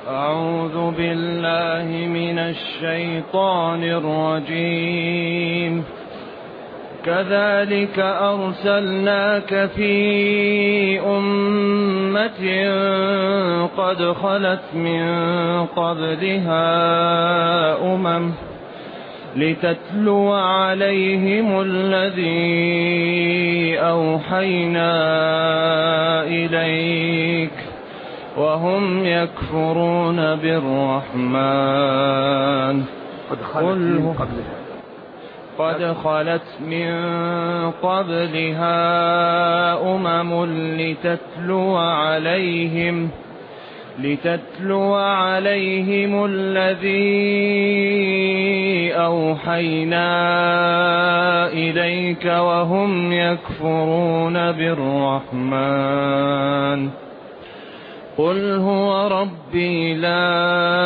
أعوذ بالله من الشيطان الرجيم. كذلك أرسلناك في أمة قد خلت من قبلها أمم لتتلو عليهم الذي أوحينا إليك وهم يكفرون بالرحمن. قد خلت من قبلها أمم لتتلو عليهم الذي أوحينا إليك وهم يكفرون بالرحمن. قل هو ربي لا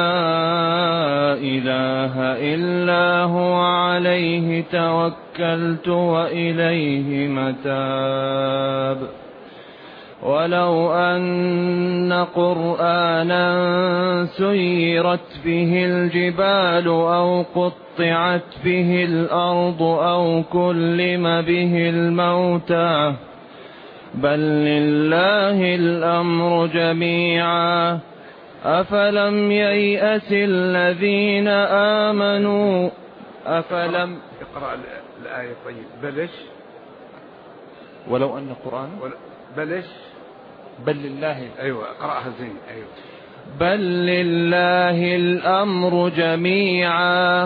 إله إلا هو عليه توكلت وإليه متاب. ولو أن قرآنا سيرت به الجبال أو قطعت به الأرض أو كلم به الموتى بل لله الأمر جميعا أفلم ييأس الذين آمنوا اقرأ الآية. طيب بلش ولو أن قرآن بلش بل لله. أيوة اقرأها زين. أيوة بل لله الأمر جميعا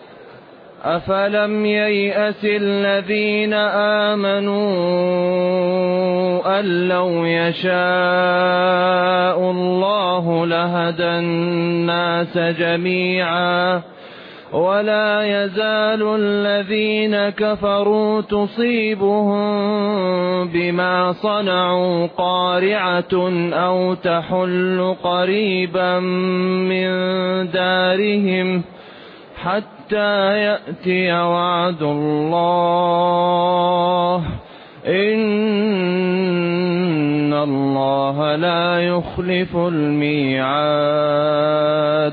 أفلم ييأس الذين آمنوا أن لو يشاء الله لهدى الناس جميعا ولا يزال الذين كفروا تصيبهم بما صنعوا قارعة أو تحل قريبا من دارهم حتى يأتي وعد الله إن الله لا يخلف الميعاد.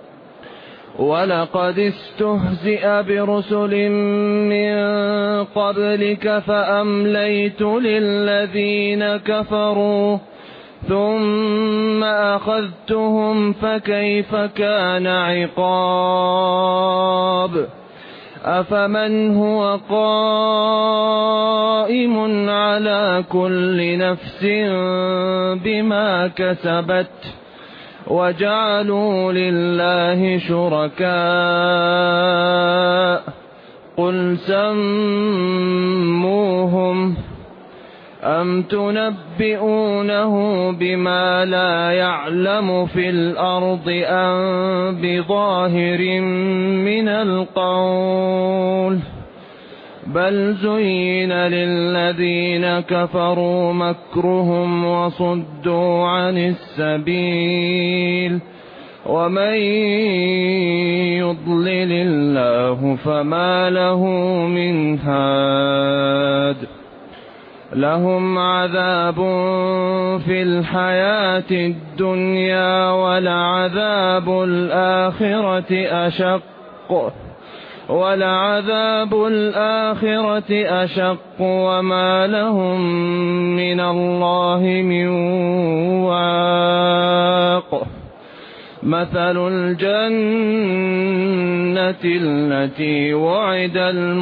ولقد استهزئ برسل من قبلك فأمليت للذين كفروا ثم أخذتهم فكيف كان عقاب. أفمن هو قائم على كل نفس بما كسبت وجعلوا لله شركاء قل سموهم أم تنبئونه بما لا يعلم في الأرض أم بظاهر من القول بل زين للذين كفروا مكرهم وصدوا عن السبيل ومن يضلل الله فما له من هاد. لهم عذاب في الحياة الدنيا ولعذاب الآخرة أشق وما لهم من الله من واق. مثل الجنة التي وعد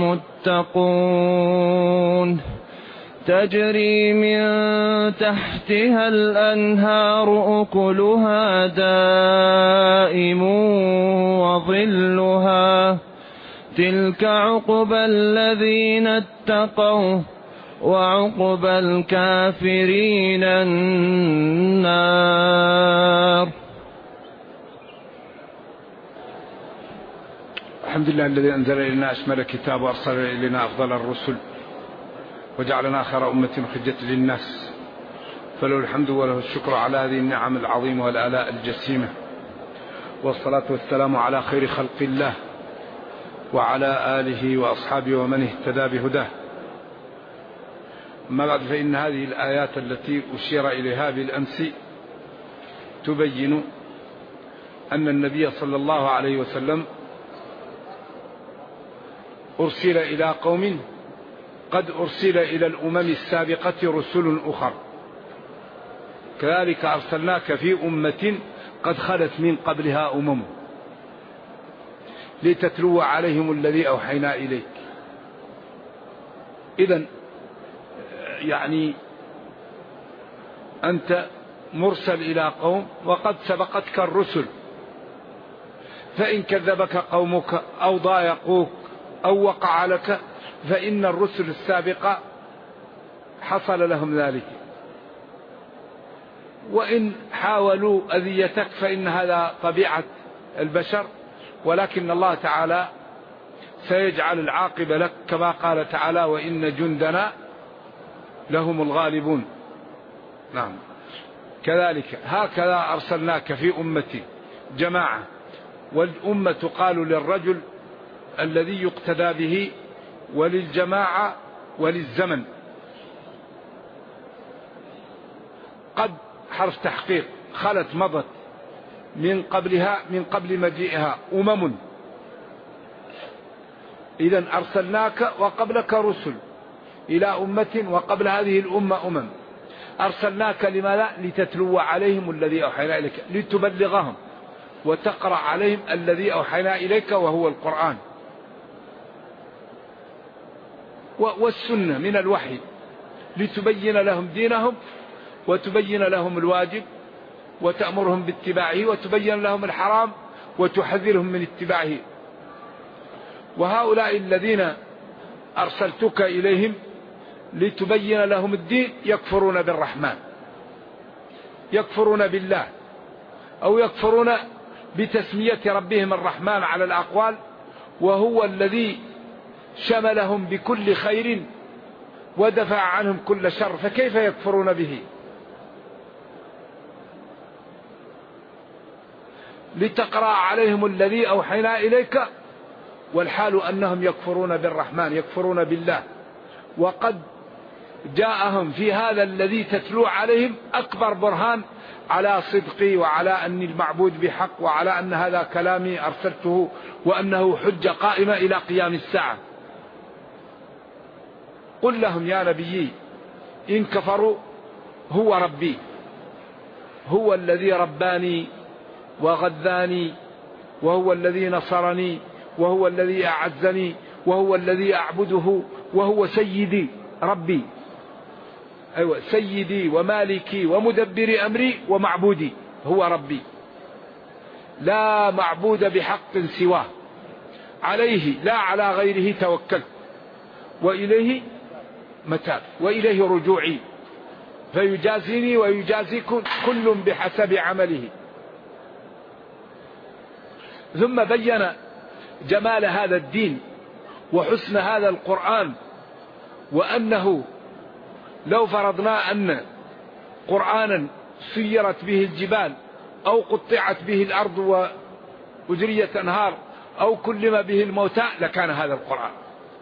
المتقون تجري من تحتها الأنهار أكلها دائم وظلها تلك عقبى الذين اتقوا وعقبى الكافرين النار. الحمد لله الذي أنزل إلينا أشمل الكتاب وأرسل إلينا أفضل الرسل وجعلنا خير أمة خرجت للناس فله الحمد وله الشكر على هذه النعم العظيمة والآلاء الجسيمة والصلاة والسلام على خير خلق الله وعلى آله وأصحابه ومن اهتدى بهداه. أما بعد فإن هذه الآيات التي أشير إليها بالأمس تبين أن النبي صلى الله عليه وسلم أرسل إلى قوم قد أرسل إلى الأمم السابقة رسل أخر، كذلك أرسلناك في أمة قد خلت من قبلها أمم لتتلو عليهم الذي أوحينا إليك. إذن يعني أنت مرسل إلى قوم وقد سبقتك الرسل، فإن كذبك قومك أو ضايقوك أو وقع لك فإن الرسل السابقة حصل لهم ذلك، وإن حاولوا أذيتك فإن هذا طبيعة البشر، ولكن الله تعالى سيجعل العاقبة لك كما قال تعالى: وإن جندنا لهم الغالبون. نعم، كذلك هكذا أرسلناك في أمتي جماعة، والأمة تقال للرجل الذي يقتدى به، وللجماعة وللزمن. قد حرف تحقيق، خلت مضت من قبلها، من قبل مجيئها أمم، إذن أرسلناك وقبلك رسل إلى أمة وقبل هذه الأمة أمم. أرسلناك لماذا؟ لتتلو عليهم الذي أوحينا إليك، لتبلغهم وتقرأ عليهم الذي أوحينا إليك وهو القرآن والسنة من الوحي، لتبين لهم دينهم وتبين لهم الواجب وتأمرهم باتباعه، وتبين لهم الحرام وتحذرهم من اتباعه. وهؤلاء الذين أرسلتك إليهم لتبين لهم الدين يكفرون بالرحمن، يكفرون بالله، أو يكفرون بتسمية ربهم الرحمن على الأقوال، وهو الذي شملهم بكل خير ودفع عنهم كل شر، فكيف يكفرون به؟ لتقرأ عليهم الذي أوحينا إليك، والحال أنهم يكفرون بالرحمن، يكفرون بالله. وقد جاءهم في هذا الذي تتلو عليهم أكبر برهان على صدقي، وعلى أني المعبود بحق، وعلى أن هذا كلامي أرسلته، وأنه حجة قائمة إلى قيام الساعة. قل لهم يا نبيي إن كفروا هو ربي، هو الذي رباني وغذاني، وهو الذي نصرني، وهو الذي أعزني، وهو الذي أعبده، وهو سيدي ربي، أيوة سيدي ومالكي ومدبر أمري ومعبودي، هو ربي لا معبود بحق سواه، عليه لا على غيره توكلت، وإليه متاب، وإليه رجوعي، فيجازيني ويجازيكم كل بحسب عمله. ثم بين جمال هذا الدين وحسن هذا القرآن، وأنه لو فرضنا أن قرآنا سيرت به الجبال أو قطعت به الأرض وجريت أنهار أو كلم به الموتى لكان هذا القرآن،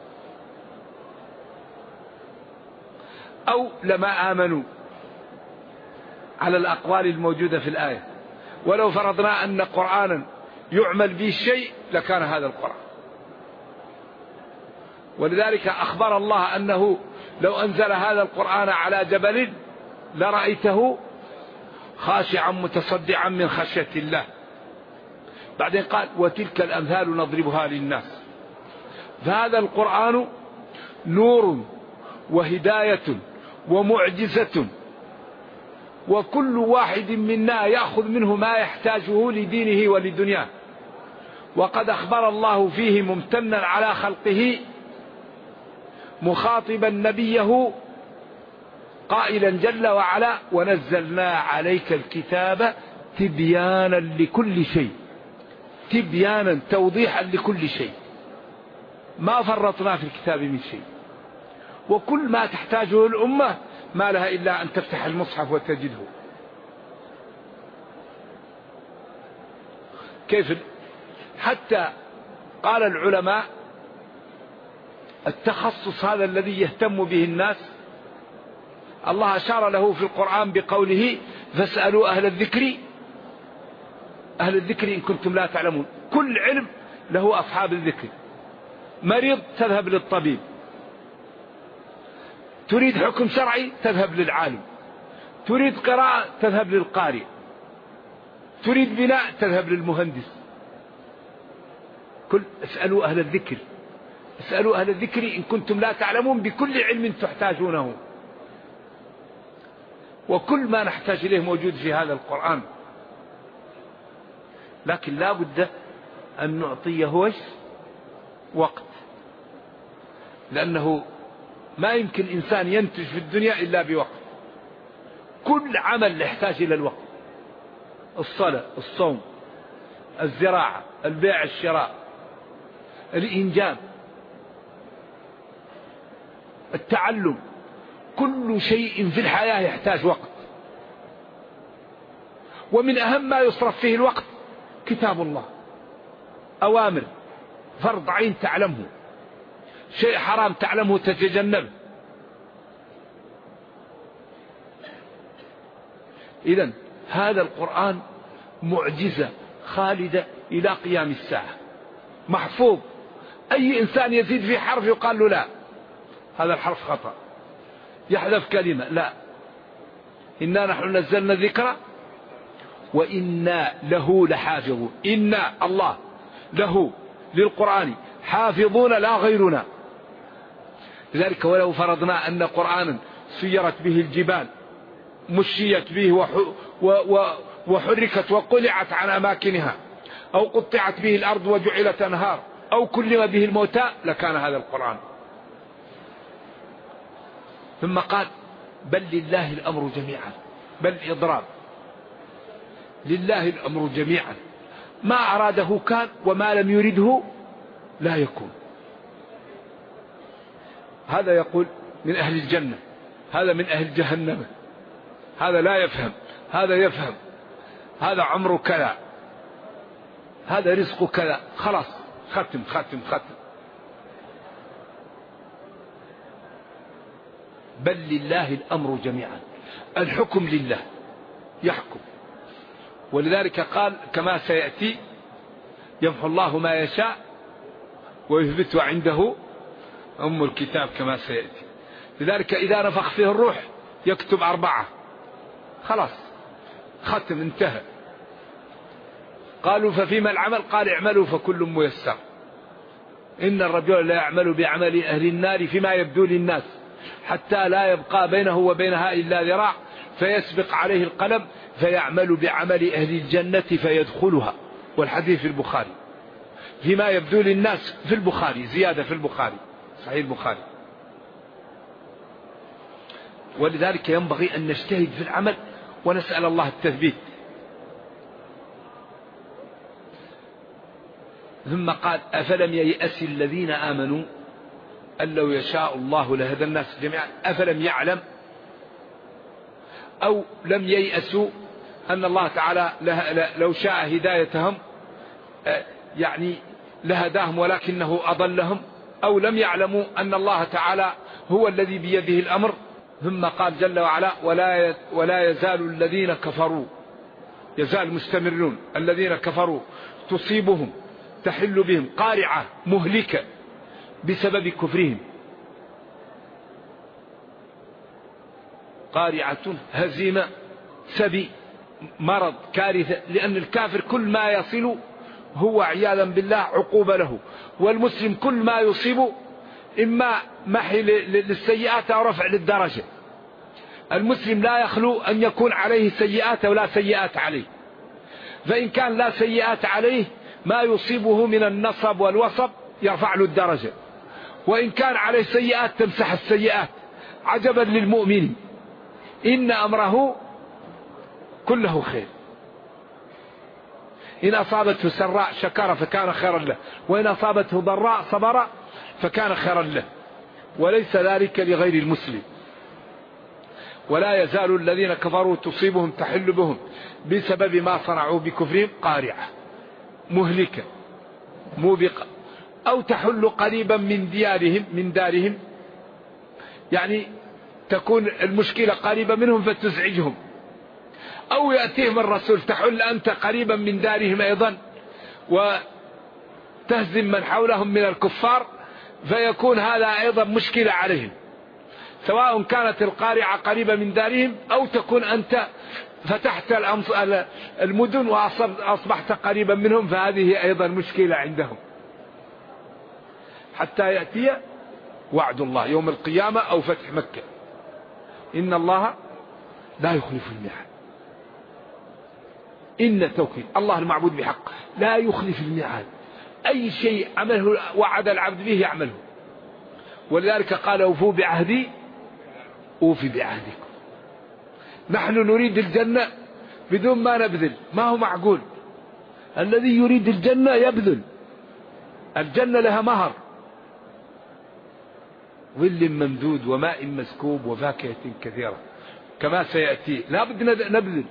أو لما آمنوا على الأقوال الموجودة في الآية. ولو فرضنا أن قرآنا يعمل به الشيء لكان هذا القرآن. ولذلك أخبر الله أنه لو أنزل هذا القرآن على جبل لرأيته خاشعا متصدعا من خشية الله. بعدين قال وتلك الأمثال نضربها للناس. فهذا القرآن نور وهداية ومعجزة، وكل واحد منا يأخذ منه ما يحتاجه لدينه ولدنياه. وقد أخبر الله فيه ممتنا على خلقه مخاطبا نبيه قائلا جل وعلا ونزلنا عليك الكتاب تبيانا لكل شيء، تبيانا توضيحا لكل شيء، ما فرطنا في الكتاب من شيء. وكل ما تحتاجه الأمة ما لها إلا أن تفتح المصحف وتجده. كيف؟ حتى قال العلماء التخصص هذا الذي يهتم به الناس الله أشار له في القرآن بقوله فاسألوا أهل الذكر أهل الذكر إن كنتم لا تعلمون. كل علم له أصحاب الذكر. مريض تذهب للطبيب، تريد حكم شرعي تذهب للعالم، تريد قراءة تذهب للقارئ، تريد بناء تذهب للمهندس. اسألوا أهل الذكر، اسألوا أهل الذكر إن كنتم لا تعلمون بكل علم تحتاجونه. وكل ما نحتاج إليه موجود في هذا القرآن، لكن لا بد أن نعطيه وقت، لأنه ما يمكن إنسان ينتج في الدنيا إلا بوقت. كل عمل يحتاج إلى الوقت، الصلاة، الصوم، الزراعة، البيع، الشراء، الإنجاب، التعلم، كل شيء في الحياة يحتاج وقت. ومن أهم ما يصرف فيه الوقت كتاب الله. أوامر، فرض عين تعلمه، شيء حرام تعلمه تتجنبه. إذن هذا القرآن معجزة خالدة إلى قيام الساعة، محفوظ. أي إنسان يزيد في حرف يقال له لا، هذا الحرف خطأ، يحذف كلمة، لا. إنا نحن نزلنا الذكر وإنا له لحافظون. إنا الله له للقرآن حافظون لا غيرنا. لذلك ولو فرضنا أن قرآنا سيرت به الجبال، مشيت به وحركت وقلعت عن أماكنها، أو قطعت به الأرض وجعلت أنهار، أو كلم به الموتى، لكان هذا القرآن. ثم قال بل لله الأمر جميعا، بل إضراب، لله الأمر جميعا، ما أراده كان وما لم يرده لا يكون. هذا يقول من أهل الجنة، هذا من أهل جهنم، هذا لا يفهم، هذا يفهم، هذا عمره كذا، هذا رزقه كذا، خلاص ختم ختم ختم. بل لله الأمر جميعا، الحكم لله، يحكم. ولذلك قال كما سيأتي يمحو الله ما يشاء ويثبت عنده أم الكتاب كما سيأتي. لذلك إذا نفخ فيه الروح يكتب 4، خلاص ختم انتهى. قالوا ففيما العمل؟ قال اعملوا فكل ميسر. إن الرجل لا يعمل بعمل أهل النار فيما يبدو للناس حتى لا يبقى بينه وبينها إلا ذراع فيسبق عليه القلم فيعمل بعمل أهل الجنة فيدخلها. والحديث في البخاري، فيما يبدو للناس في البخاري، زيادة في البخاري، صحيح البخاري. ولذلك ينبغي أن نجتهد في العمل ونسأل الله التثبيت. ثم قال أفلم ييأس الذين آمنوا أن لو يشاء الله لهدى الناس جميعا. أفلم يعلم أو لم ييأسوا أن الله تعالى لو شاء هدايتهم يعني لهداهم ولكنه أضلهم، أو لم يعلموا أن الله تعالى هو الذي بيده الأمر. ثم قال جل وعلا ولا يزال الذين كفروا، يزال مستمرون، الذين كفروا تصيبهم تحل بهم قارعة مهلكة بسبب كفرهم. قارعة، هزيمة، سبي، مرض، كارثة. لأن الكافر كل ما يصل هو عياذا بالله عقوبة له، والمسلم كل ما يصيبه إما محي للسيئات أو رفع للدرجة. المسلم لا يخلو أن يكون عليه سيئات ولا سيئات عليه، فإن كان لا سيئات عليه ما يصيبه من النصب والوصب يرفع له الدرجة، وإن كان عليه سيئات تمسح السيئات. عجبا للمؤمن إن أمره كله خير، إن أصابته سراء شكر فكان خيرا له، وإن أصابته ضراء صبر فكان خيرا له، وليس ذلك لغير المسلم. ولا يزال الذين كفروا تصيبهم تحل بهم بسبب ما صنعوا بكفرهم قارعة مهلكة موبقة، أو تحل قريبا من دارهم يعني تكون المشكلة قريبة منهم فتزعجهم، أو يأتيهم الرسول تحل أنت قريبا من دارهم أيضا وتهزم من حولهم من الكفار، فيكون هذا أيضا مشكلة عليهم، سواء كانت القارعة قريبة من دارهم أو تكون أنت فتحت المدن وأصبحت قريبا منهم، فهذه أيضا مشكلة عندهم، حتى يأتي وعد الله يوم القيامة أو فتح مكة. إن الله لا يخلف الميعاد. إن توكيد الله المعبود بحق لا يخلف الميعاد، أي شيء عمله وعد العبد به يعمله. ولذلك قال أوفوا بعهدي أوفي بعهدكم. نحن نريد الجنة بدون ما نبذل، ما هو معقول. الذي يريد الجنة يبذل، الجنة لها مهر، ظل ممدود وماء مسكوب وفاكهة كثيرة كما سيأتي، لا بد نبذل.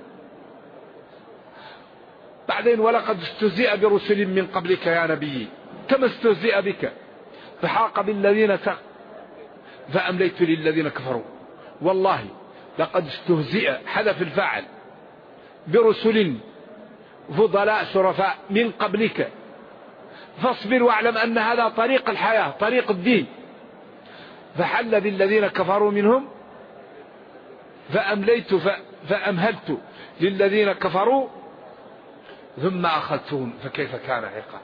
بعدين ولقد استهزئ برسل من قبلك يا نبي كما استهزئ بك فحاق بالذين فأمليت للذين كفروا. والله لقد استهزئ حذف الفاعل برسل فضلاء شرفاء من قبلك فاصبر واعلم أن هذا طريق الحياة طريق الدين. فحل بالذين كفروا منهم فأمليت فأمهلت للذين كفروا ثم أخذتهم فكيف كان عقاب.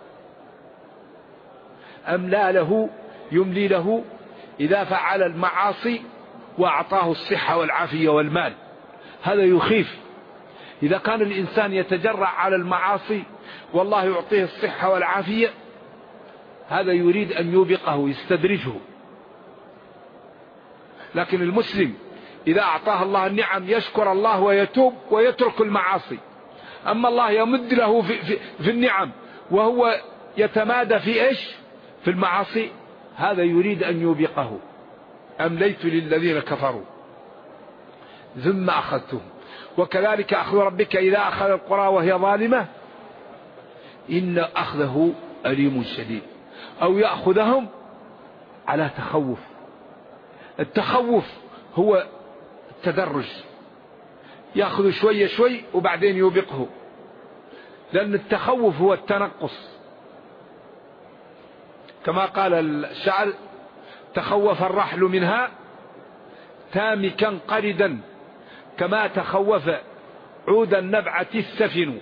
أملى له يملي له إذا فعل المعاصي وأعطاه الصحة والعافية والمال، هذا يخيف. إذا كان الإنسان يتجرع على المعاصي والله يعطيه الصحة والعافية، هذا يريد أن يوبقه يستدرجه. لكن المسلم إذا أعطاه الله النعم يشكر الله ويتوب ويترك المعاصي. أما الله يمد له في النعم وهو يتمادى في إيش؟ في المعاصي، هذا يريد أن يوبقه. أمليت للذين كفروا ثم أخذتهم. وكذلك أخذ ربك إذا أخذ القرى وهي ظالمة إن أخذه أليم شديد، أو يأخذهم على تخوف. التخوف هو التدرج، يأخذ شوي شوي وبعدين يوبقه، لأن التخوف هو التنقص. كما قال الشاعر تخوف الرحل منها تامكا قردا كما تخوف عود النبعة السفن.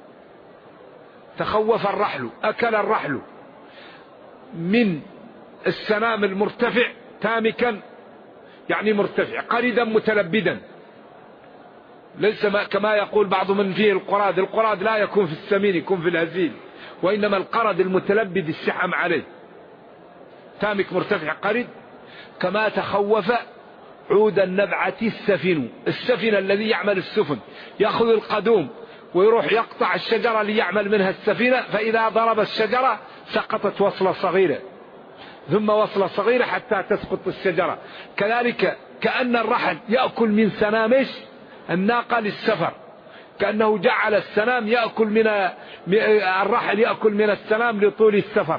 تخوف الرحل، أكل الرحل من السنام المرتفع تامكا يعني مرتفع، قردا متلبدا، ليس كما يقول بعض من فيه القراد. القراد لا يكون في السمين، يكون في الهزيل، وإنما القرد المتلبد الشحم عليه. تامك مرتفع قرد كما تخوف عود النبعة السفن. السفن الذي يعمل السفن يأخذ القدوم ويروح يقطع الشجرة ليعمل منها السفينة، فإذا ضرب الشجرة سقطت وصلة صغيرة ثم وصلة صغيرة حتى تسقط الشجرة. كذلك كأن الرحل يأكل من سنامش الناقة للسفر، كأنه جعل السنام يأكل من الرحل يأكل من السنام لطول السفر.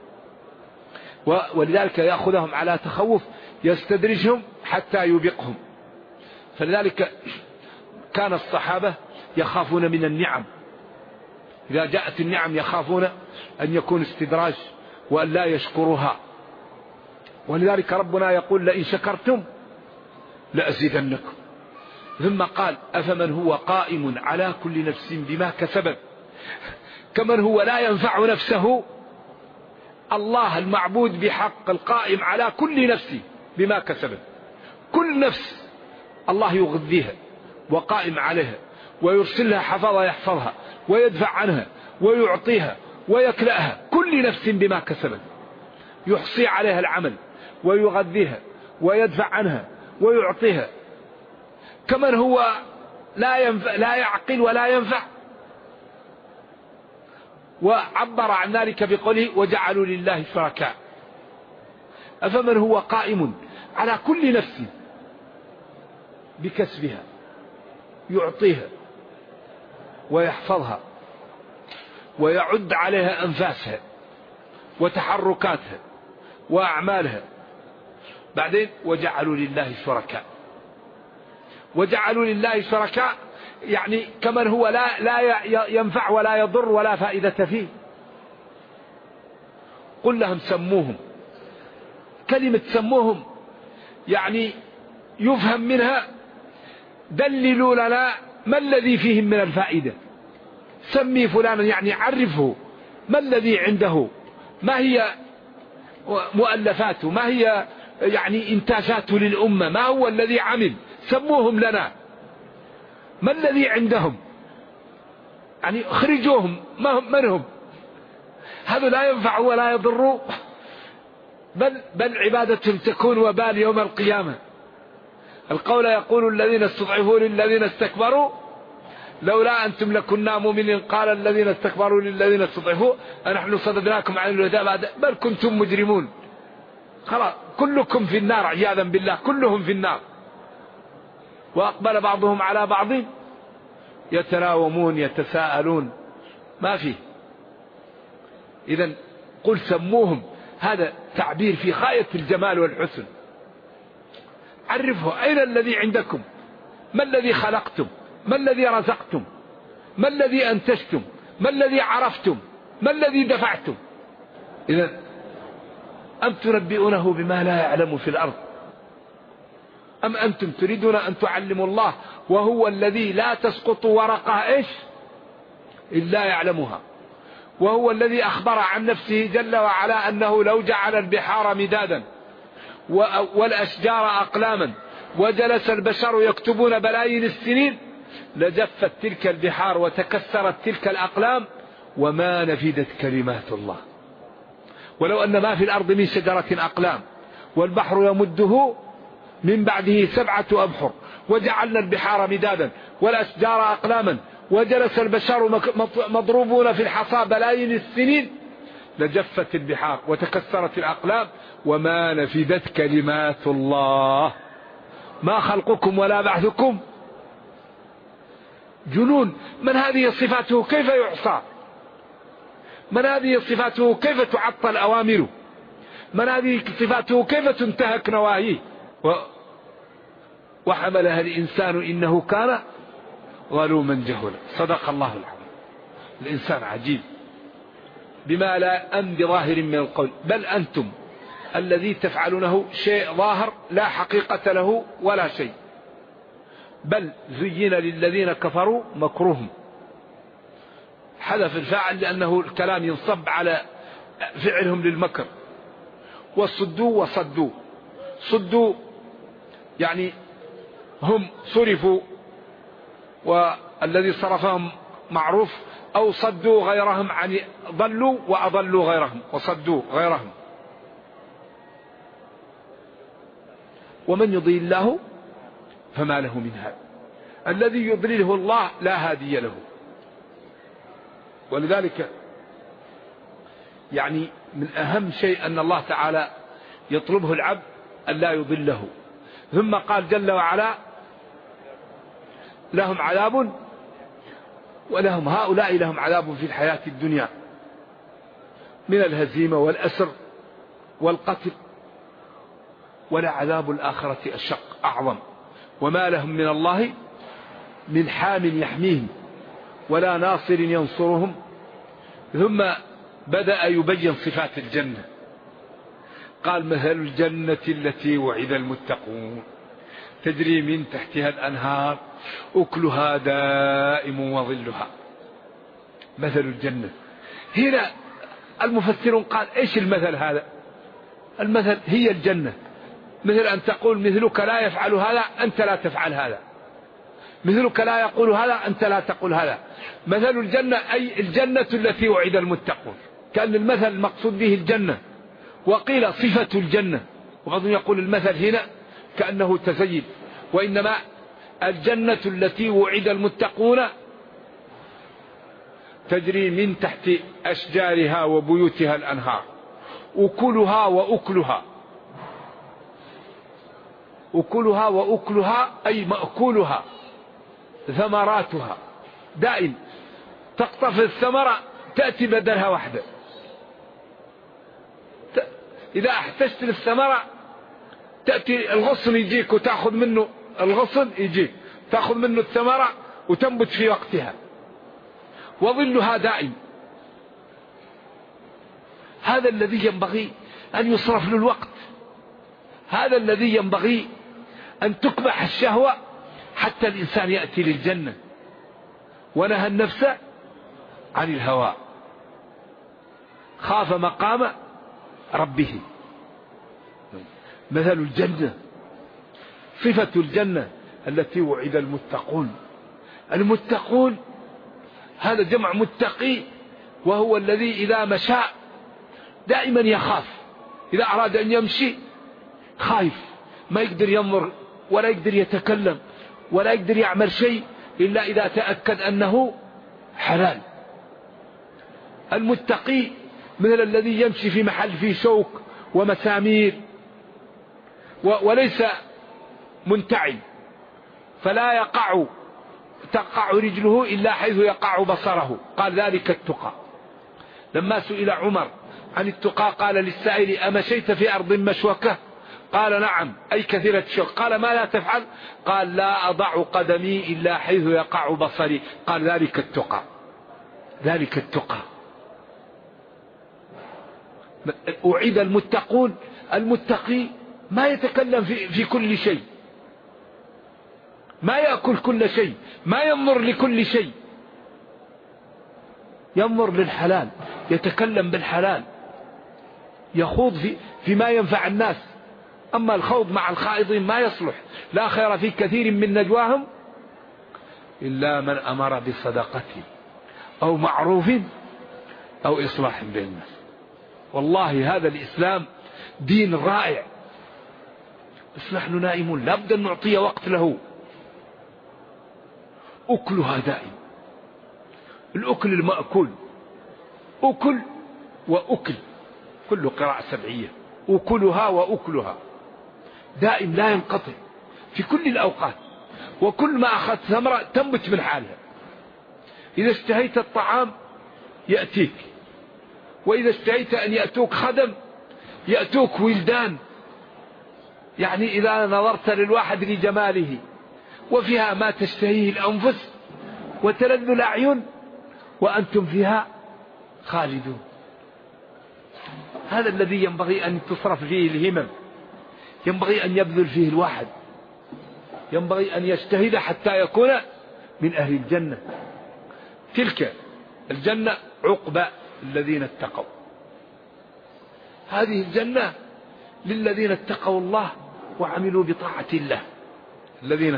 ولذلك يأخذهم على تخوف يستدرجهم حتى يوبقهم. فلذلك كان الصحابة يخافون من النعم، إذا جاءت النعم يخافون أن يكون استدراج وأن لا يشكرها. ولذلك ربنا يقول لئن شكرتم لأزيدنكم. ثم قال أفمن هو قائم على كل نفس بما كسبت كمن هو لا ينفع نفسه. الله المعبود بحق القائم على كل نفس بما كسبت، كل نفس الله يغذيها وقائم عليها ويرسلها حفظها يحفظها ويدفع عنها ويعطيها ويكلأها، كل نفس بما كسبت يحصي عليها العمل ويغذيها ويدفع عنها ويعطيها. كمن هو لا يعقل ولا ينفع. وعبر عن ذلك بقوله وجعلوا لله شركاء. أفمن هو قائم على كل نفس بكسبها يعطيها ويحفظها ويعد عليها أنفاسها وتحركاتها وأعمالها. بعدين وجعلوا لله شركاء. وجعلوا لله شركاء يعني كمن هو لا ينفع ولا يضر ولا فائدة فيه. قل لهم سموهم. كلمة سموهم يعني يفهم منها دللوا لنا ما الذي فيهم من الفائدة. سمي فلانا يعني عرفه ما الذي عنده، ما هي مؤلفاته، ما هي يعني إنتاجاته للأمة، ما هو الذي عمل. سموهم لنا ما الذي عندهم، يعني اخرجوهم من هم. هذا لا ينفع ولا يضر، بل عبادتهم تكون وبال يوم القيامة. القول يقول الذين استضعفوا للذين استكبروا لولا أنتم لكنا مؤمنين قال الذين استكبروا للذين استضعفوا أنحن صددناكم عن الهدى بل كنتم مجرمون. خلاص كلكم في النار عياذا بالله، كلهم في النار. وأقبل بعضهم على بعض يتلاومون يتساءلون، ما فيه. إذن قل سموهم، هذا تعبير في غاية الجمال والحسن. عرفه أين الذي عندكم، ما الذي خلقتم، ما الذي رزقتم، ما الذي أنتجتم، ما الذي عرفتم، ما الذي دفعتم. إذن أم تنبئونه بما لا يعلم في الأرض أم أنتم تريدون أن تعلموا الله وهو الذي لا تسقط ورقة إلا يعلمها، وهو الذي أخبر عن نفسه جل وعلا أنه لو جعل البحار مدادا والأشجار أقلاما وجلس البشر يكتبون بلايين السنين لجفت تلك البحار وتكسرت تلك الأقلام وما نفدت كلمات الله. ولو أن ما في الأرض من شجرة أقلام والبحر يمده من بعده 7 أبحر وجعلنا البحار مدادا والأشجار أقلاما وجلس البشر مضروبون في الحصى بلايين السنين لجفت البحار وتكسرت الأقلام وما نفدت كلمات الله. ما خلقكم ولا بعثكم جنون. من هذه صفاته كيف يعصى؟ من هذه صفاته كيف تعطل أوامره؟ من هذه صفاته كيف تنتهك نواهيه؟ وحملها الإنسان إنه كان ظلوما جهولا. صدق الله العظيم. الإنسان عجيب بما لا أم بظاهر من القول، بل أنتم الذي تفعلونه شيء ظاهر لا حقيقة له ولا شيء، بل زين للذين كفروا مكرهم. حذف الفاعل لأنه الكلام ينصب على فعلهم للمكر. وصدوا صدوا يعني هم صرفوا والذي صرفهم معروف، أو صدوا غيرهم عن ضلوا وأضلوا غيرهم وصدوا غيرهم. ومن يضلل الله فما له من هاد. الذي يضلله الله لا هادي له. ولذلك يعني من أهم شيء أن الله تعالى يطلبه العبد أن لا يضله. ثم قال جل وعلا لهم عذاب ولهم هؤلاء لهم عذاب في الحياة الدنيا من الهزيمة والأسر والقتل، ولا عذاب الآخرة أشق أعظم وما لهم من الله من حام يحميهم ولا ناصر ينصرهم. ثم بدأ يبين صفات الجنة. قال مثل الجنة التي وعد المتقون تجري من تحتها الأنهار أكلها دائم وظلها. مثل الجنة. هنا المفسرون قال إيش المثل هذا؟ المثل هي الجنة. مثل أن تقول مثلك لا يفعل هذا أنت لا تفعل هذا، مثلك لا يقول هذا أنت لا تقول هذا. مثل الجنة أي الجنة التي وعد المتقون، كأن المثل المقصود به الجنة. وقيل صفة الجنة، وبعضهم يقول المثل هنا كأنه تزيد، وإنما الجنة التي وعد المتقون تجري من تحت أشجارها وبيوتها الأنهار أكلها وأكلها. أكلها وأكلها أي مأكولها ثمراتها دائم. تقطف الثمرة تأتي بدلها واحدة. إذا احتجت للثمرة تأتي الغصن يجيك وتأخذ منه الغصن يجيك، تأخذ منه الثمرة وتنبت في وقتها وظلها دائم. هذا الذي ينبغي أن يصرف له الوقت، هذا الذي ينبغي أن تكبح الشهوة حتى الإنسان يأتي للجنة. ونهى النفس عن الهوى، خاف مقام ربه. مثل الجنة، صفة الجنة التي وعد المتقون. المتقون هذا جمع متقي، وهو الذي إذا مشى دائما يخاف، إذا أراد أن يمشي خايف، ما يقدر ينظر ولا يقدر يتكلم ولا يقدر يعمل شيء إلا إذا تأكد أنه حلال. المتقي مثل الذي يمشي في محل فيه شوك ومسامير وليس منتعب، فلا تقع رجله إلا حيث يقع بصره، قال ذلك التقى. لما سئل عمر عن التقى قال للسائل: أمشيت في أرض مشوكة؟ قال: نعم، أي كثيرة الشوك. قال: ما لا تفعل؟ قال: لا أضع قدمي إلا حيث يقع بصري. قال: ذلك التقى، ذلك التقى. أعيد المتقون. المتقي ما يتكلم في كل شيء، ما يأكل كل شيء، ما ينظر لكل شيء، ينظر للحلال، يتكلم بالحلال، يخوض فيما ينفع الناس. أما الخوض مع الخائضين ما يصلح. لا خير في كثير من نجواهم إلا من أمر بصدقة أو معروف أو إصلاح بين الناس. والله هذا الإسلام دين رائع، بس نحن نائمون، لا بد أن نعطي وقت له. أكلها دائم، الأكل المأكول، أكل وأكل، كل قراءة سبعية، أكلها وأكلها دائم لا ينقطع في كل الأوقات. وكل ما أخذت ثمرة تنبت من حالها. إذا اشتهيت الطعام يأتيك، وإذا اشتهيت أن يأتوك خدم يأتوك ولدان. يعني إذا نظرت للواحد لجماله وفيها ما تشتهيه الأنفس وتلذ الأعين وأنتم فيها خالدون. هذا الذي ينبغي أن تصرف فيه الهمم، ينبغي أن يبذل فيه الواحد، ينبغي أن يجتهد حتى يكون من أهل الجنة. تلك الجنة عقبى الذين اتقوا. هذه الجنة للذين اتقوا الله وعملوا بطاعة الله. الذين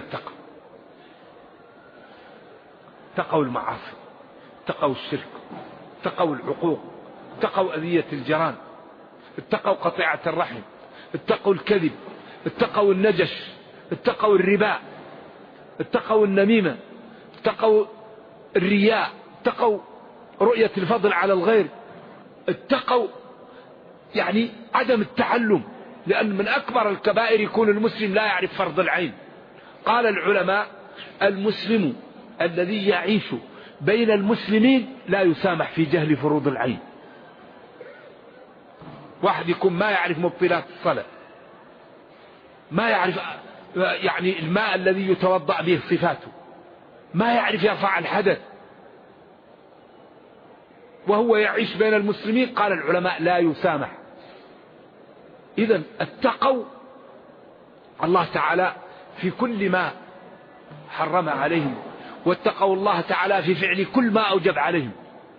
اتقوا المعاصي، اتقوا الشرك، اتقوا العقوق، اتقوا أذية الجيران، اتقوا قطيعة الرحم، اتقوا الكذب، اتقوا النجش، اتقوا الربا، اتقوا النميمة، اتقوا الرياء، اتقوا رؤية الفضل على الغير، اتقوا يعني عدم التعلم، لأن من أكبر الكبائر يكون المسلم لا يعرف فرض العين. قال العلماء: المسلم الذي يعيش بين المسلمين لا يسامح في جهل فروض العين. واحد يكون ما يعرف مبطلات الصلاة، ما يعرف يعني الماء الذي يتوضأ به صفاته، ما يعرف يرفع الحدث، وهو يعيش بين المسلمين، قال العلماء لا يسامح. إذن اتقوا الله تعالى في كل ما حرم عليهم، واتقوا الله تعالى في فعل كل ما أوجب عليهم.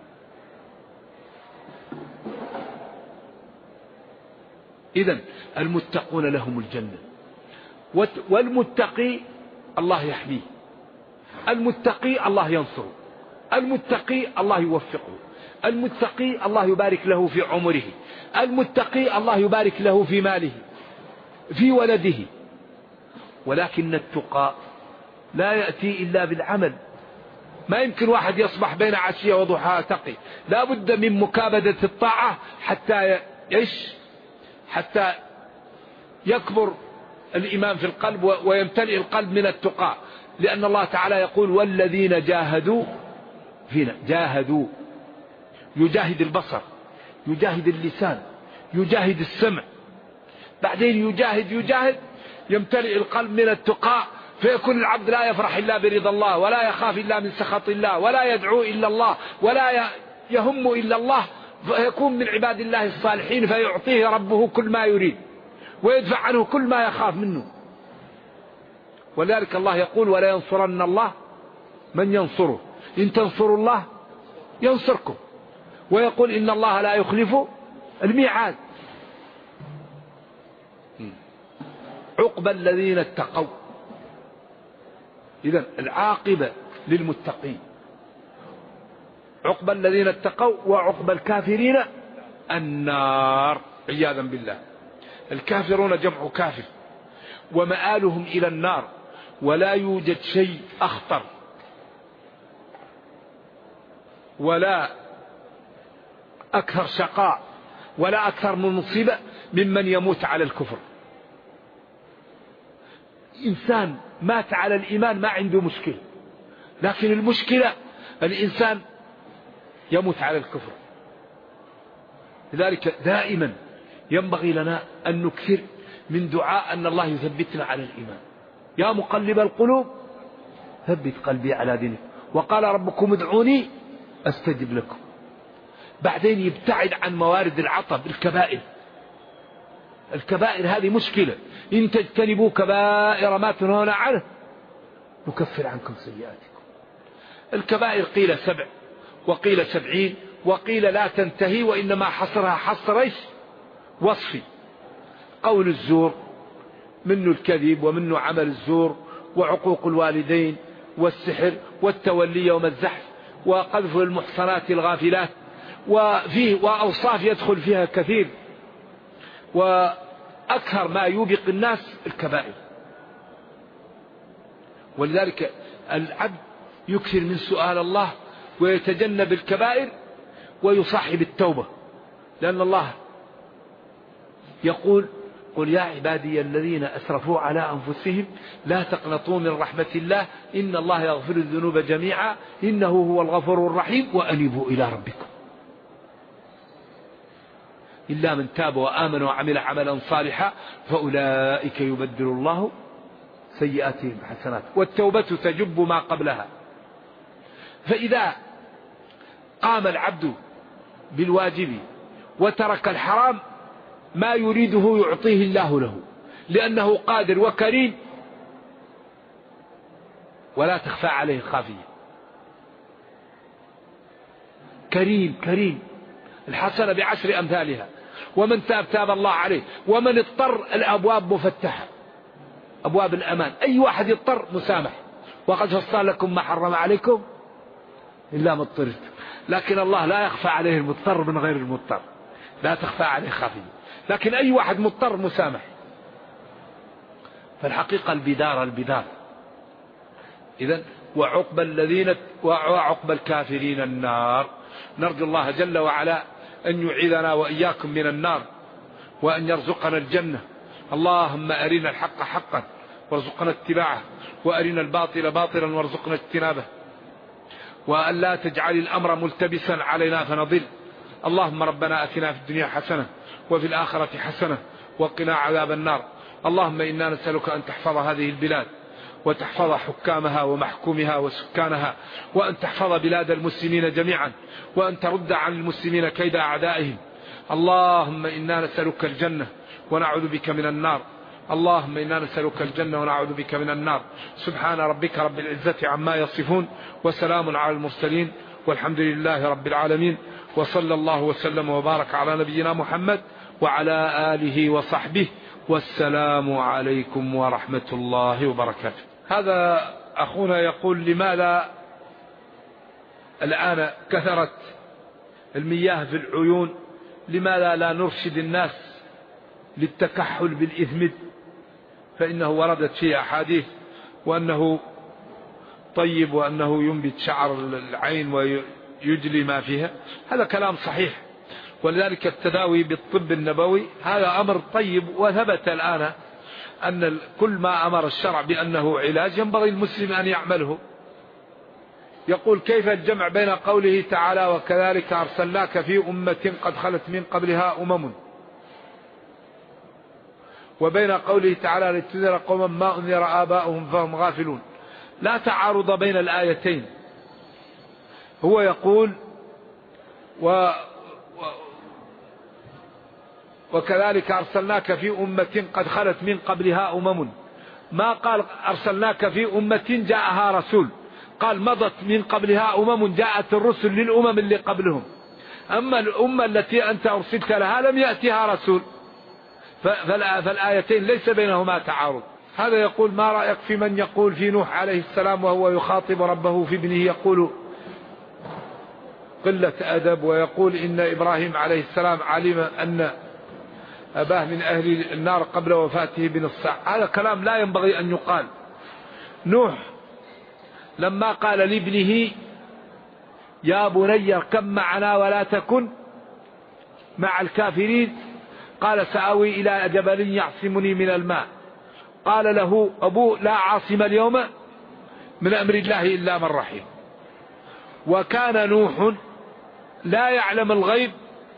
إذن المتقون لهم الجنة. والمتقي الله يحميه، المتقي الله ينصره، المتقي الله يوفقه، المتقي الله يبارك له في عمره، المتقي الله يبارك له في ماله، في ولده. ولكن التقى لا يأتي إلا بالعمل. ما يمكن واحد يصبح بين عشية وضحاها تقي، لا بد من مكابدة الطاعة حتى يكبر الإيمان في القلب ويمتلئ القلب من التقى. لأن الله تعالى يقول: والذين جاهدوا فينا. جاهدوا، يجاهد البصر، يجاهد اللسان، يجاهد السمع، بعدين يجاهد يمتلئ القلب من التقى، فيكون العبد لا يفرح إلا برضا الله، ولا يخاف إلا من سخط الله، ولا يدعو إلا الله، ولا يهم إلا الله، فيكون من عباد الله الصالحين، فيعطيه ربه كل ما يريد ويدفع عنه كل ما يخاف منه. ولذلك الله يقول: ولا ينصرن الله من ينصره، إن تنصروا الله ينصركم. ويقول: إن الله لا يخلف الميعاد. عقبى الذين اتقوا. إذن العاقبة للمتقين. عقبى الذين اتقوا وعقبى الكافرين النار عياذا بالله. الكافرون جمع كافر، ومآلهم إلى النار، ولا يوجد شيء أخطر ولا أكثر شقاء ولا أكثر من مصيبة ممن يموت على الكفر. إنسان مات على الإيمان ما عنده مشكلة، لكن المشكلة الإنسان يموت على الكفر. لذلك دائما ينبغي لنا أن نكثر من دعاء أن الله يثبتنا على الإيمان. يا مقلب القلوب ثبت قلبي على دينك، وقال ربكم ادعوني أستجب لكم. بعدين يبتعد عن موارد العطب، الكبائر. الكبائر هذه مشكلة، إن تجتنبوا كبائر ما تنهون عنه نكفر عنكم سيئاتكم. الكبائر قيل 7 وقيل 70 وقيل لا تنتهي، وإنما حصرها حصر وصفي. قول الزور منه الكذب، ومنه عمل الزور، وعقوق الوالدين، والسحر، والتولي يوم الزحف، وقذف المحصنات الغافلات، وفيه وأوصاف يدخل فيها كثير. وأكثر ما يوبق الناس الكبائر. ولذلك العبد يكثر من سؤال الله ويتجنب الكبائر ويصاحب التوبة، لأن الله يقول: قل يا عبادي الذين أسرفوا على أنفسهم لا تقنطوا من رحمة الله إن الله يغفر الذنوب جميعا إنه هو الغفور الرحيم وأنيبوا إلى ربكم. إلا من تاب وآمن وعمل عملا صالحا فأولئك يبدل الله سيئاتهم حسنات، والتوبة تجب ما قبلها. فإذا قام العبد بالواجب وترك الحرام ما يريده يعطيه الله له، لأنه قادر وكريم ولا تخفى عليه خافية. كريم الحسنة ب10 أمثالها، ومن تاب تاب الله عليه، ومن اضطر الأبواب مفتحة، أبواب الأمان، أي واحد يضطر مسامح. وقد فصل لكم ما حرم عليكم إلا ما اضطررتم. لكن الله لا يخفى عليه المضطر من غير المضطر، لا تخفى عليه خافية، لكن أي واحد مضطر مسامح. فالحقيقة البدار. إذن وعقب الكافرين النار. نرجو الله جل وعلا أن يعيذنا وإياكم من النار، وأن يرزقنا الجنة. اللهم أرنا الحق حقا وارزقنا اتباعه، وأرنا الباطل باطلا وارزقنا اجتنابه، وأن لا تجعل الأمر ملتبسا علينا فنضل. اللهم ربنا أتنا في الدنيا حسنة وفي الآخرة حسنة وقنا عذاب النار. اللهم إنا نسألك أن تحفظ هذه البلاد، وتحفظ حكامها ومحكومها وسكانها، وأن تحفظ بلاد المسلمين جميعا، وأن ترد عن المسلمين كيد أعدائهم. اللهم إنا نسألك الجنة ونعوذ بك من النار. اللهم إنا نسألك الجنة ونعوذ بك من النار. سبحان ربك رب العزة عما يصفون، وسلام على المرسلين، والحمد لله رب العالمين. وصلى الله وسلم وبارك على نبينا محمد وعلى آله وصحبه، والسلام عليكم ورحمة الله وبركاته. هذا أخونا يقول: لماذا الآن كثرت المياه في العيون؟ لماذا لا نرشد الناس للتكحل بالإثمد؟ فإنه وردت فيه أحاديث وأنه طيب، وأنه ينبت شعر العين ويجلي ما فيها. هذا كلام صحيح، ولذلك التداوي بالطب النبوي هذا أمر طيب، وثبت الآن أن كل ما أمر الشرع بأنه علاج ينبغي المسلم أن يعمله. يقول: كيف الجمع بين قوله تعالى وكذلك أرسلناك في أمة قد خلت من قبلها أمم، وبين قوله تعالى لتنذر قوما ما أنذر آباؤهم فهم غافلون، لا تعارض بين الآيتين. هو يقول وكذلك أرسلناك في أمة قد خلت من قبلها أمم، ما قال أرسلناك في أمة جاءها رسول، قال مضت من قبلها أمم جاءت الرسل للأمم اللي قبلهم، أما الأمة التي أنت أرسلت لها لم يأتها رسول، فالآيتين ليس بينهما تعارض. هذا يقول ما رأيك في من يقول في نوح عليه السلام وهو يخاطب ربه في ابنه يقول قلة أدب، ويقول إن إبراهيم عليه السلام علم أن أباه من أهل النار قبل وفاته بنص ساعة. هذا كلام لا ينبغي أن يقال. نوح لما قال لابنه يا بني اركب معنا ولا تكن مع الكافرين قال سآوي إلى جبل يعصمني من الماء، قال له أبوه لا عاصم اليوم من أمر الله إلا من رحم. وكان نوح لا يعلم الغيب،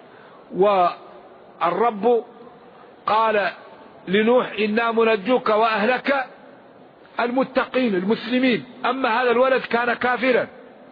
والرب قال لنوح إنا منجوك وأهلك المتقين المسلمين، أما هذا الولد كان كافرا،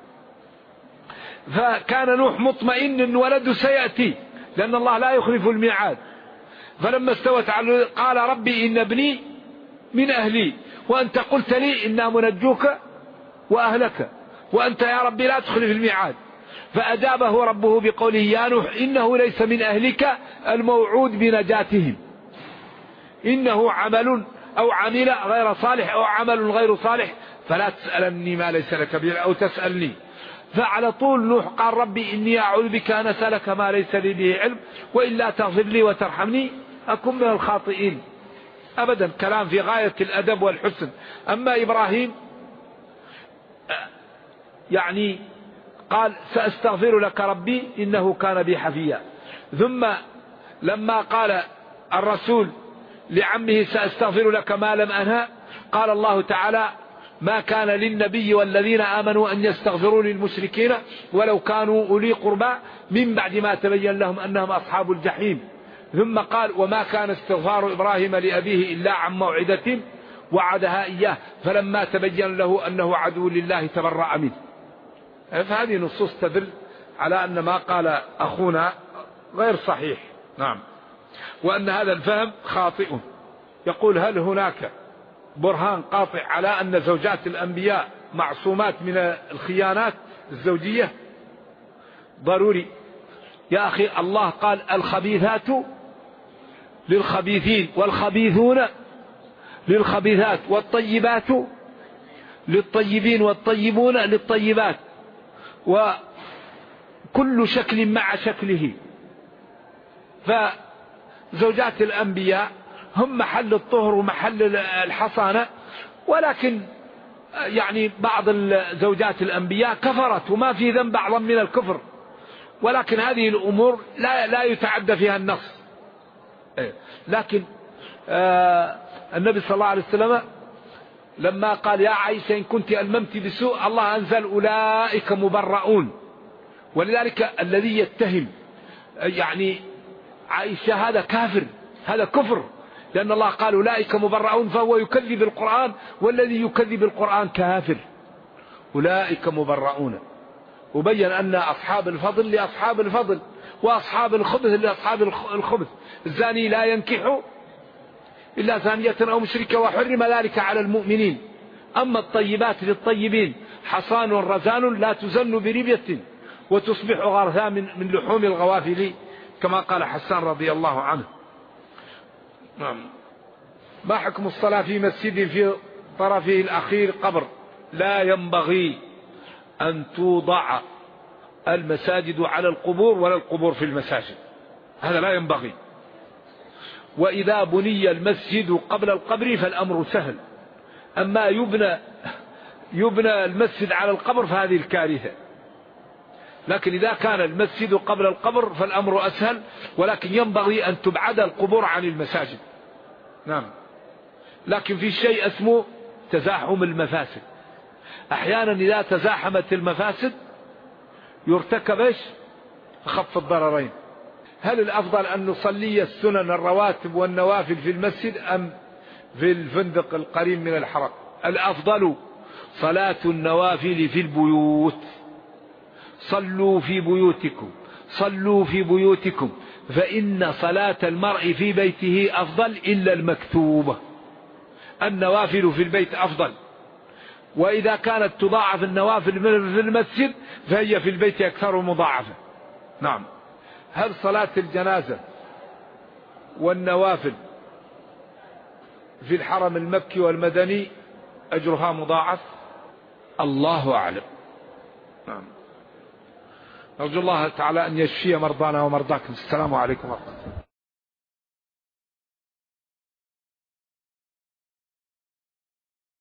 فكان نوح مطمئن أن ولده سيأتي لأن الله لا يخلف الميعاد. فلما استوت على قال ربي إن ابني من أهلي وأنت قلت لي إنا منجوك وأهلك وأنت يا ربي لا تخلف الميعاد، فأجابه ربه بقوله يا نوح إنه ليس من أهلك الموعود بنجاتهم، إنه عمل أو عمل غير صالح أو عمل غير صالح فلا تسألني ما ليس لك به أو تسألني. فعلى طول نوح قال ربي إني أعوذ بك أن أسألك ما ليس لي به علم وإلا تغفر لي وترحمني أكن من الخاطئين. أبدا كلام في غاية الأدب والحسن. أما إبراهيم يعني قال سأستغفر لك ربي إنه كان بي حفيا. ثم لما قال الرسول لعمه سأستغفر لك ما لم أنهى قال الله تعالى ما كان للنبي والذين آمنوا أن يستغفروا للمشركين ولو كانوا أولي قربى من بعد ما تبين لهم أنهم أصحاب الجحيم. ثم قال وما كان استغفار إبراهيم لأبيه إلا عن موعدة وعدها إياه فلما تبين له أنه عدو لله تبرأ منه. فهذه نصوص تدل على أن ما قال أخونا غير صحيح. نعم. وأن هذا الفهم خاطئ. يقول هل هناك برهان قاطع على أن زوجات الأنبياء معصومات من الخيانات الزوجية؟ ضروري يا أخي. الله قال الخبيثات للخبيثين والخبيثون للخبيثات والطيبات للطيبين والطيبون للطيبات وكل شكل مع شكله. فزوجات الأنبياء هم محل الطهر ومحل الحصانة، ولكن يعني بعض زوجات الأنبياء كفرت وما في ذنب أعظم من الكفر، ولكن هذه الأمور لا يتعدى فيها النص. لكن النبي صلى الله عليه وسلم لما قال يا عائشة إن كنت ألممت بسوء الله أنزل أولئك مبرؤون. ولذلك الذي يتهم يعني عائشة هذا كافر، هذا كفر، لأن الله قال أولئك مبرؤون فهو يكذب القرآن، والذي يكذب القرآن كافر. أولئك مبرؤون. وبين أن أصحاب الفضل لأصحاب الفضل وأصحاب الخبث لأصحاب الخبث. الزاني لا ينكح إلا زانية أو مشركة وحرم ذلك على المؤمنين. أما الطيبات للطيبين حصان رزان لا تزن بربية وتصبح غرثا من لحوم الغوافل كما قال حسان رضي الله عنه. ما حكم الصلاة في مسجد في طرفه الأخير قبر؟ لا ينبغي أن توضع المساجد على القبور ولا القبور في المساجد، هذا لا ينبغي. وإذا بني المسجد قبل القبر فالأمر سهل، أما يبنى المسجد على القبر فهذه الكارثة. لكن إذا كان المسجد قبل القبر فالأمر أسهل، ولكن ينبغي أن تبعد القبور عن المساجد. نعم. لكن في شيء اسمه تزاحم المفاسد. أحيانا إذا تزاحمت المفاسد يرتكب أخف الضررين. هل الأفضل أن نصلي السنن الرواتب والنوافل في المسجد أم في الفندق القريب من الحرم؟ الأفضل صلاة النوافل في البيوت. صلوا في بيوتكم، صلوا في بيوتكم، فإن صلاة المرء في بيته أفضل إلا المكتوبة. النوافل في البيت أفضل، وإذا كانت تضاعف النوافل في المسجد فهي في البيت أكثر مضاعفة. نعم. هل صلاة الجنازة والنوافل في الحرم المكي والمدني أجرها مضاعف؟ الله أعلم. نعم. نرجو الله تعالى أن يشفي مرضانا ومرضاكم. السلام عليكم ورحمة الله.